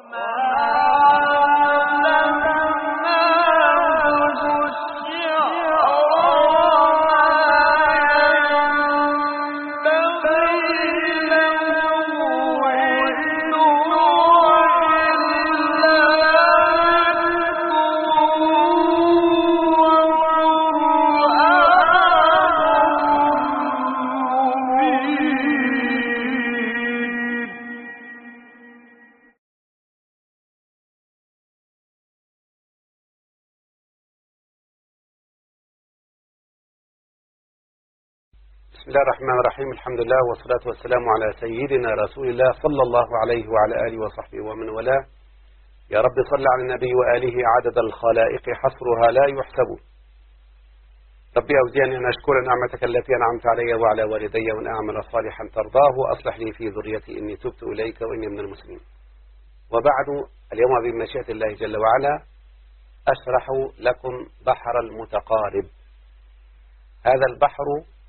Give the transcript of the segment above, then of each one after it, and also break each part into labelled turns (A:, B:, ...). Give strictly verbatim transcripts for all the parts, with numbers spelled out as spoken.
A: بسم الله الرحمن الرحيم. الحمد لله والصلاة والسلام على سيدنا رسول الله صلى الله عليه وعلى آله وصحبه ومن والاه. يا رب صل على النبي وآله عدد الخلائق حصرها لا يحسب. ربي أوزعني أن أشكر نعمتك التي أنعمت علي وعلى والدي وأن أعمل صالحا ترضاه وأصلح لي في ذريتي إني تبت إليك وإني من المسلمين. وبعد، اليوم بمشيئة الله جل وعلا أشرح لكم بحر المتقارب. هذا البحر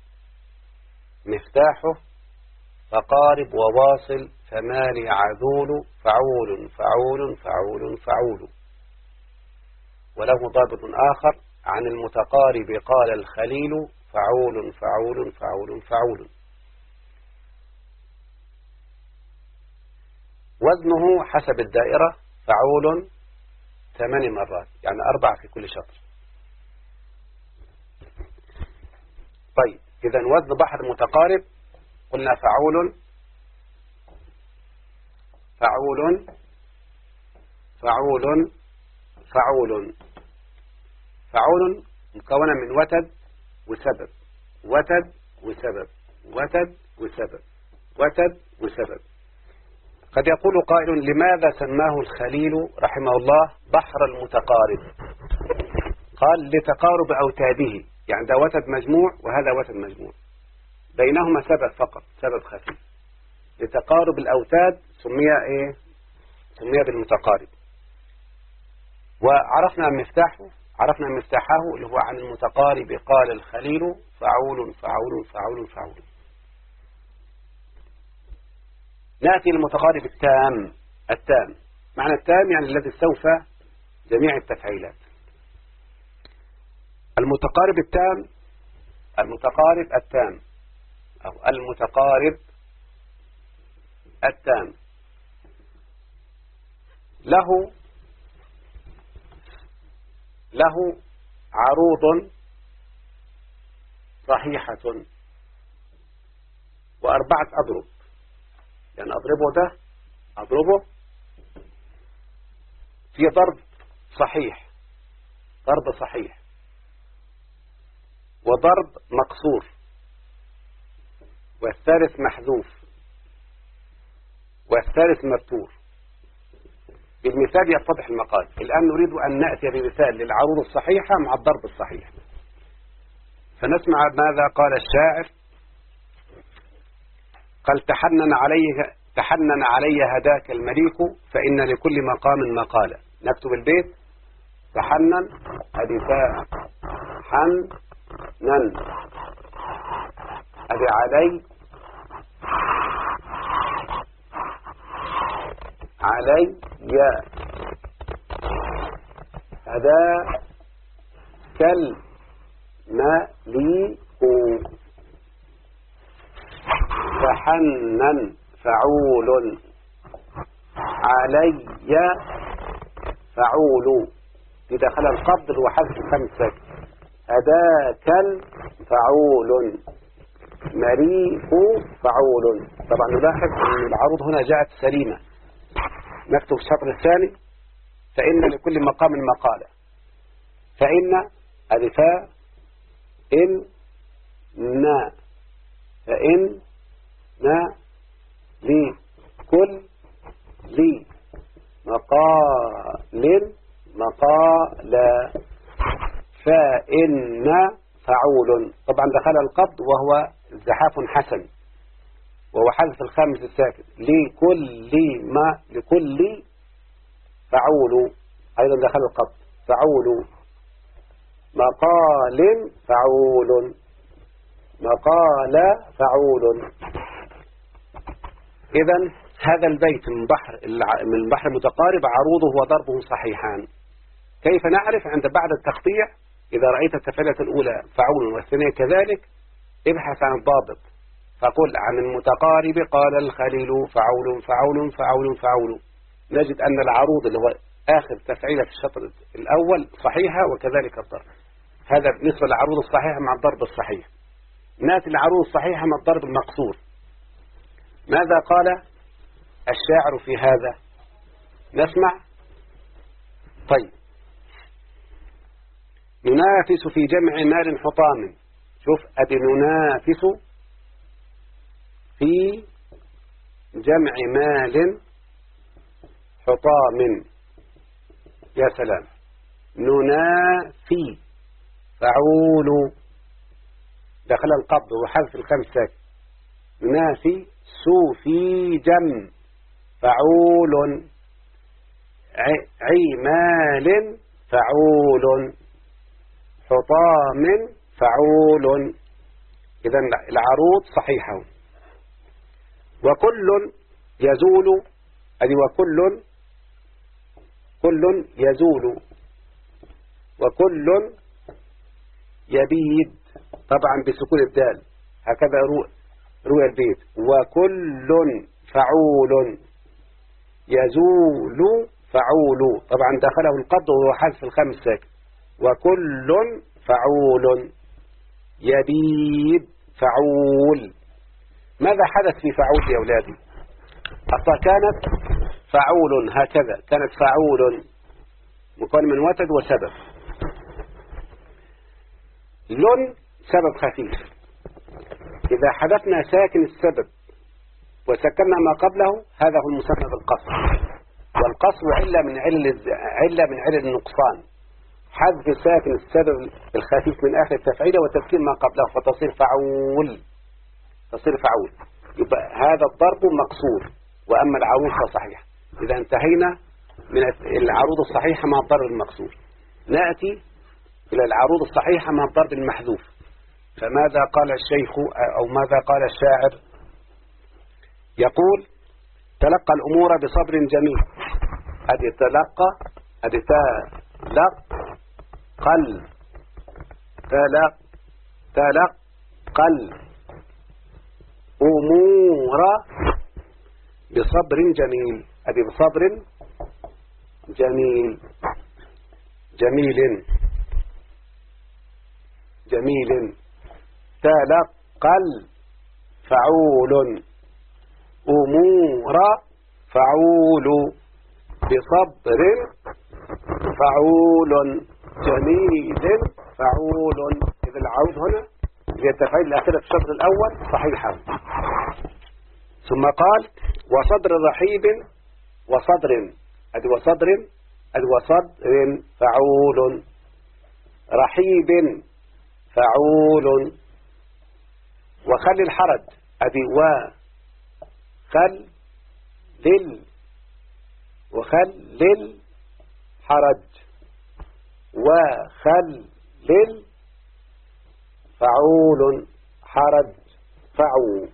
A: مفتاحه فقارب وواصل فمالي عذول فعول فعول فعول فعول. وله ضابط آخر عن المتقارب قال الخليل فعول فعول فعول فعول. وزنه حسب الدائرة فعول ثمان مرات، يعني أربع في كل شطر. طيب، إذا وزن بحر متقارب قلنا فعول فعول فعول فعول فعول مكونة من وتد وسبب، وتد وسبب، وتد وسبب، وتد وسبب. قد يقول قائل: لماذا سماه الخليل رحمه الله بحر المتقارب؟ قال: لتقارب أوتاده، يعني ده وتد مجموع وهذا وتد مجموع، بينهما سبب فقط، سبب خفيف. لتقارب الأوتاد سمي إيه؟ سمي بالمتقارب. وعرفنا مفتاحه، عرفنا مفتاحه اللي هو عن المتقارب قال الخليل فعول فعول فعول فعول. نأتي للمتقارب التام. التام معنى التام يعني الذي استوفى جميع التفعيلات. المتقارب التام، المتقارب التام أو المتقارب التام له له عروض صحيحة وأربعة أضرب، يعني أضربه ده أضربه في ضرب صحيح، ضرب صحيح، وضرب مقصور، والثالث محذوف، والثالث مبتور. بالمثال يتضح المقال. الآن نريد أن نأتي بمثال للعروض الصحيحة مع الضرب الصحيح. فنسمع ماذا قال الشاعر. قال: تحنن عليه تحنن علي هداك المليك فإن لكل مقام مقالة. نكتب البيت: تحنن أدفاء حن نن أدي علي علي يا هذا كالمليك تحنن فعول علي فعول. بدخل القبض وحذف خمسة. هذاك فعول مريء فعول. طبعا نلاحظ أن العروض هنا جاءت سليمة. نكتب الشطر الثاني: فإن لكل مقام مقالة. فإن ألفاء إن نا فإن نا لكل لي مقال مقالة. فإن فعول. طبعا دخل القبض وهو زحاف حسن، وهو حذف الخامس الساكن. لكل ما لكل فعول، أيضا دخل القبض. فعول مقال فعول مقال فعول. إذن هذا البيت من بحر من البحر المتقارب عروضه وضربه صحيحان. كيف نعرف؟ عند بعد التقطيع إذا رأيت التفعيلة الأولى فعول والثانية كذلك ابحث عن الضابط، فقل عن المتقارب قال الخليل فعول فعول فعول فعول، نجد أن العروض اللي هو آخر تفعيلة في الشطر الأول صحيحة وكذلك الضرب. هذا بالنسبة للعروض الصحيحة مع الضرب الصحيح. نأتي العروض الصحيحة مع الضرب المقصور. ماذا قال الشاعر في هذا؟ نسمع. طيب، ننافس في جمع مال حطام. شوف أدي ننافس في جمع مال حطام. يا سلام. ننافي فعول دخل القبض وحذف الخمس ساكن. ننافي سوفي جم فعول عمال فعول حطام فعول. إذن العروض صحيحة. وكل يزول أدي وكل كل يزول وكل يبيد طبعا بسكون الدال هكذا روي البيت. وكل فعول يزول فعول طبعا دخله القبض وهو حذف الخمس ساكن. وكل فعول يبيد فعول. ماذا حدث في فعول يا أولادي؟ أصلا كانت فعول هكذا، كانت فعول مكون من وتد وسبب. لن سبب خفيف، إذا حذفنا ساكن السبب وسكننا ما قبله هذا هو المسمى بالقصر. والقصر علة من علل علة من علل النقصان، حذف ساكن السبب الخفيف من آخر التفعيلة وتسكين ما قبله فتصير فعول تصير فعول. يبقى هذا الضرب مقصور، وأما العروض فصحيح. إذا انتهينا من العروض الصحيحة مع الضرب المقصور، نأتي إلى العروض الصحيحة مع الضرب المحذوف. فماذا قال الشيخ أو ماذا قال الشاعر؟ يقول تلقى الأمور بصبر جميل. أدي تلقى أدي تلقى قل تلق تلقى الأمور بصبر جميل. أدي بصبر جميل جميل جميل. تلقى فعول أمور فعول بصبر فعول جميل فعول. إذا العود هنا هي التفعيل الأخيرة في الشطر الأول صحيحة. ثم قال وصدر رحيب وصدر أدي وصدر أدي وصدر فعول رحيب فعول. وخل الحرج أدي وخل لل وخل للحرج وخل لل فعول حرج فعول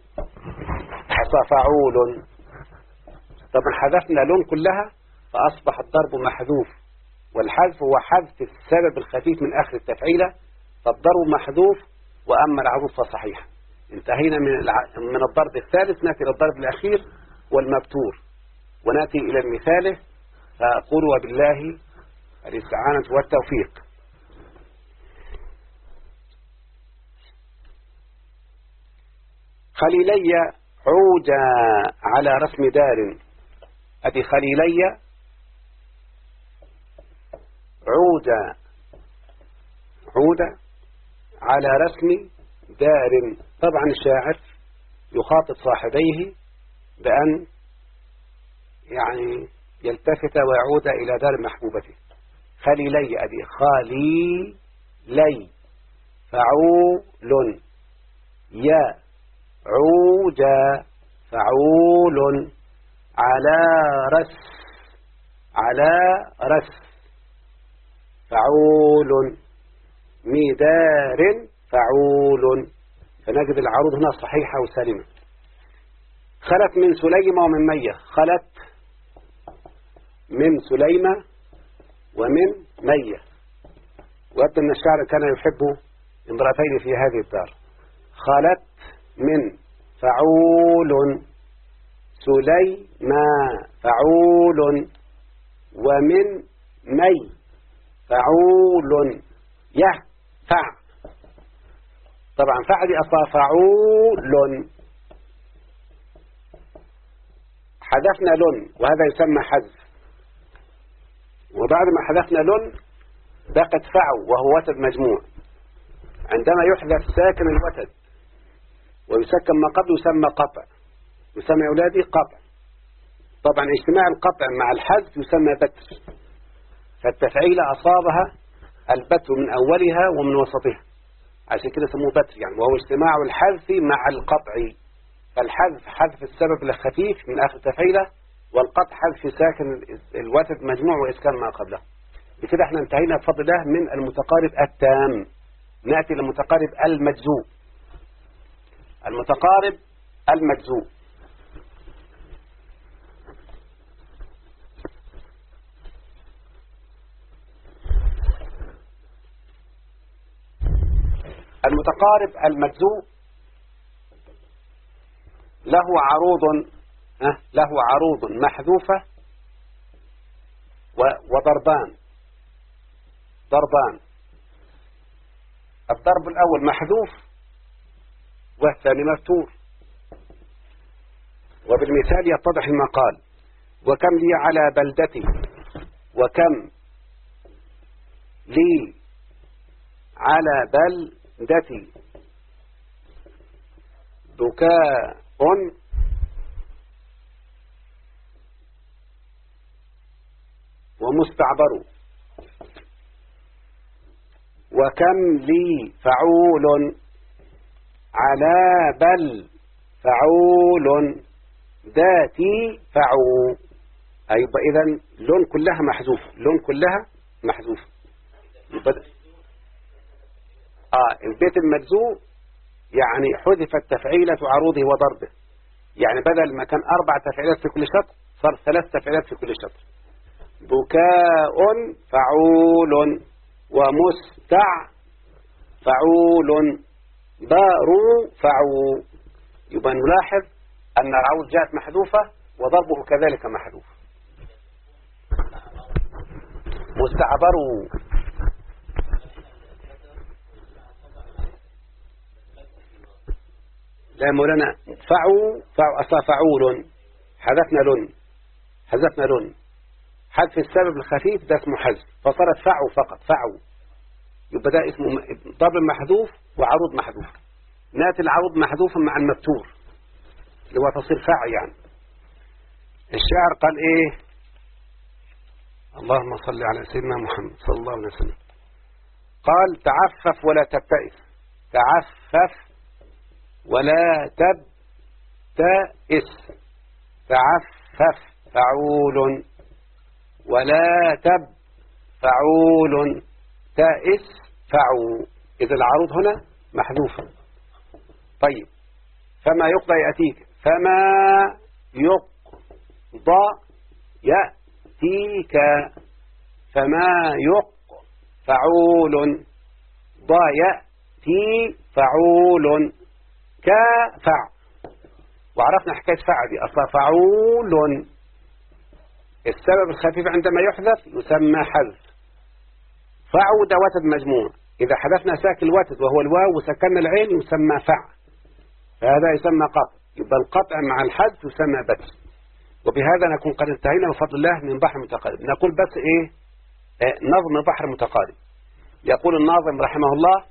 A: فعول. طبعا حذفنا لون كلها فأصبح الضرب محذوف، والحذف هو حذف السبب الخفيف من آخر التفعيلة، فالضرب محذوف وأما العروض فصحيح. انتهينا من من الضرب الثالث، نأتي للضرب الأخير والمبتور، ونأتي إلى المثال. فأقول وبالله الاستعانة والتوفيق. خليلي عوجا على رسم دار. أدي خليلي عوجا عوجا على رسم دار. طبعا الشاعر يخاطب صاحبيه بأن يعني يلتفت ويعود إلى دار محبوبته. خليلي أدي خليلي فعول يا عوجا فعول على رس على رس فعول مدار فعول. فنجد العروض هنا صحيحة وسالمة. خلت من سليمة ومن مية. خلت من سليمة ومن مية. ويبدو أن الشاعر كان يحب امرأتين في هذه الدار. خلت من فعول سليمة فعول ومن مي فعول يفع. طبعا فعل أصلا فعول. حذفنا لن وهذا يسمى حذف. وبعد ما حذفنا لن بقت فعو وهو وتد مجموع. عندما يحذف ساكن الوتد ويسكن ما قبل يسمى قطع. يسمى أولادي قطع. طبعا اجتماع القطع مع الحذف يسمى بتر. فالتفعيلة أصابها البتر من أولها ومن وسطها عشان كده سموه بتر يعني. وهو اجتماع الحذف مع القطع. فالحذف حذف السبب الخفيف من آخر التفعيلة والقطع حذف ساكن الوتد مجموع وإسكان ما قبله. بكده احنا انتهينا بفضل الله من المتقارب التام. نأتي للمتقارب المجزوء. المتقارب المجزوء المتقارب المجزوء له عروض له عروض محذوفة وضربان. ضربان. الضرب الأول محذوف والثاني مفتور. وبالمثال يتضح المقال. وكم لي على بلدتي. وكم لي على بلدتي بكاء ومستعبر. وكم لي فعول على بل فعول ذاتي فعو. أيضا إذن لون كلها محذوف. لون كلها محذوف. آه البيت المجزوء يعني حذفت تفعيلة عروضه وضربه. يعني بدل ما كان أربع تفعيلات في كل شطر صار ثلاث تفعيلات في كل شطر. بكاء فعول ومستع فعول بارو فعو. يبقى نلاحظ أن العروض جاءت محذوفة وضربه كذلك محذوف. مستعبروا. لا مولانا فعو فعو أصلا فعول. حذفنا لن حذفنا لن حذف السبب الخفيف ده اسمه حذف فصارت فعو فقط. فعو يبقى ده اسمه ضرب محذوف وعروض محذوف. نأتي العروض محذوفا مع المفتور اللي هو تصير فع يعني. الشاعر قال ايه؟ اللهم صل على سيدنا محمد صلى الله عليه وسلم. قال تعفف ولا تبتئس. تعفف ولا تبتئس. تعفف فعول ولا تب فعول تائس فعو. إذا العروض هنا محذوفة. طيب فما يقضى يأتيك. فما يقضى يأتيك. فما يق فعول ضى يأتي فعول كفع. وعرفنا حكاية فع دي أصلا فعول. السبب الخفيف عندما يحذف يسمى حذف. فعو ده وتد مجموع. إذا حذفنا ساكن الوتد وهو الواو وسكننا العين يسمى فع. فهذا يسمى قطع. يبقى القطع مع الحذف يسمى بتر. وبهذا نكون قد انتهينا بفضل الله من بحر متقارب. نقول بس إيه آه نظم بحر متقارب. يقول الناظم رحمه الله.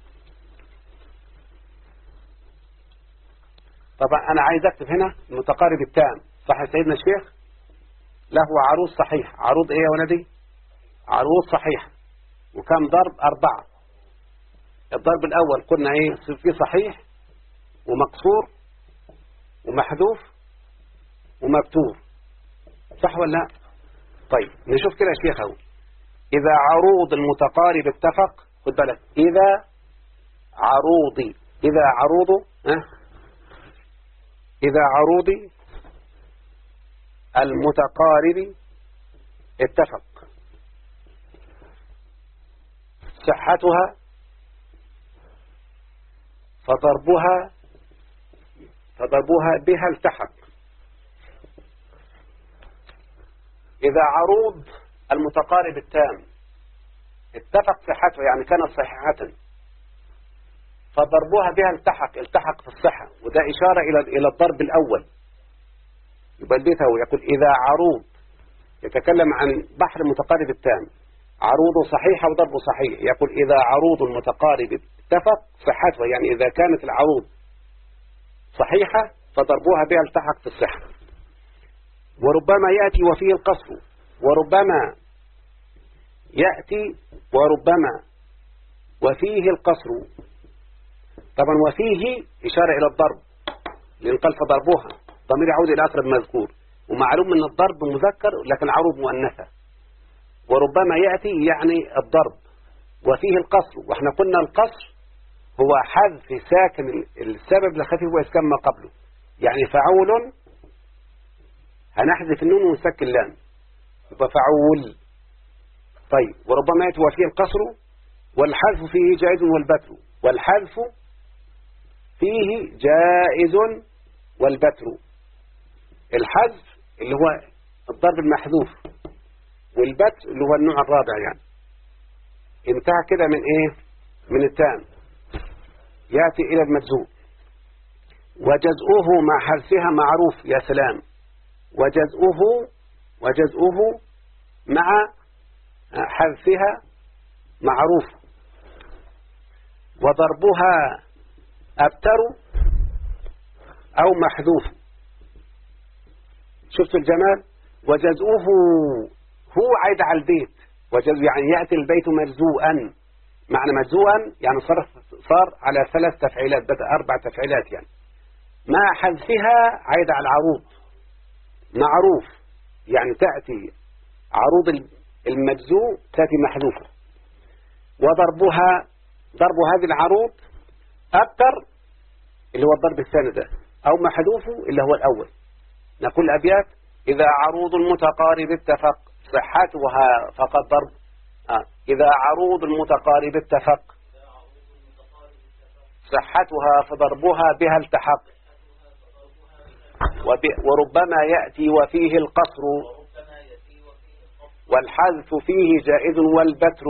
A: طبعا أنا عايز أكتب هنا المتقارب التام. صح سيدنا الشيخ؟ له عروض صحيح. عروض إيه يا ولدي؟ عروض صحيح. وكم ضرب؟ أربعة. الضرب الأول قلنا إيه؟ في صحيح ومقصور ومحذوف ومبتور. صح ولا لا؟ طيب نشوف كده يا شيخ اهو. إذا عروض المتقارب اتفق. خد بالك. إذا عروضي. إذا عروضه ها إذا عروض المتقارب اتفق صحتها فضربها فضربها بها التحق. إذا عروض المتقارب التام اتفق صحته يعني كانت صحيحة فضربها بها التحق التحق في الصحة، وده إشارة إلى إلى الضرب الأول. يبقى البيت هو يقول إذا عروض يتكلم عن بحر متقارب التام، عروض صحيحة وضرب صحيح. يقول إذا عروض متقارب اتفق صحتها يعني إذا كانت العروض صحيحة فضربوها بها التحق في الصحة. وربما يأتي وفيه القصر، وربما يأتي وربما وفيه القصر. طبعا وفيه إشارة إلى الضرب لأن قال فضربوها ضمير يعود إلى أقرب مذكور، ومعلوم أن الضرب مذكر لكن عروض مؤنثة. وربما يأتي يعني الضرب وفيه القصر، وإحنا قلنا القصر هو حذف ساكن السبب لخفيف وإسكان ما قبله، يعني فعول هنحذف النون ونسكن اللام يبقى فعول. طيب وربما يأتي وفيه القصر والحذف فيه جائز والبتر، والحذف فيه جائز والبتر. الحذف اللي هو الضرب المحذوف والبتر اللي هو النوع الرابع يعني. انتهى كده من ايه؟ من التام. يأتي إلى المجزوم. وجزؤه مع حذفها معروف. يا سلام. وجزؤه وجزؤه مع حذفها معروف. وضربها أبتر أو محذوف. شفت الجمال؟ وجزؤه هو عايد على البيت، وجزء يعني يأتي البيت مجزوءا. معنى مجزوءا يعني صار صار على ثلاث تفعيلات بدأ أربع تفعيلات يعني. مع حذفها عايد على العروض معروف، يعني تأتي عروض المجزوء تأتي محذوفة. وضربها ضرب هذه العروض أبتر اللي هو الضرب الثاني ده أو محذوفه اللي هو الأول. نقول أبيات إذا عروض المتقارب اتفق صحتها فقد ضرب. آه. إذا عروض المتقارب اتفق صحتها فضربها بها التحق. وربما يأتي وفيه القصر والحذف فيه جائز والبتر.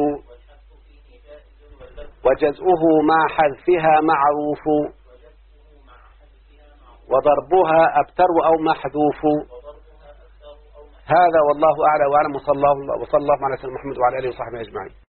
A: وجزؤه مع حذفها معروف. وضربها أبتر أو محذوف. هذا والله أعلى وأعلم. وصلى الله وصلى الله على سيدنا محمد وعلى آله وصحبه أجمعين.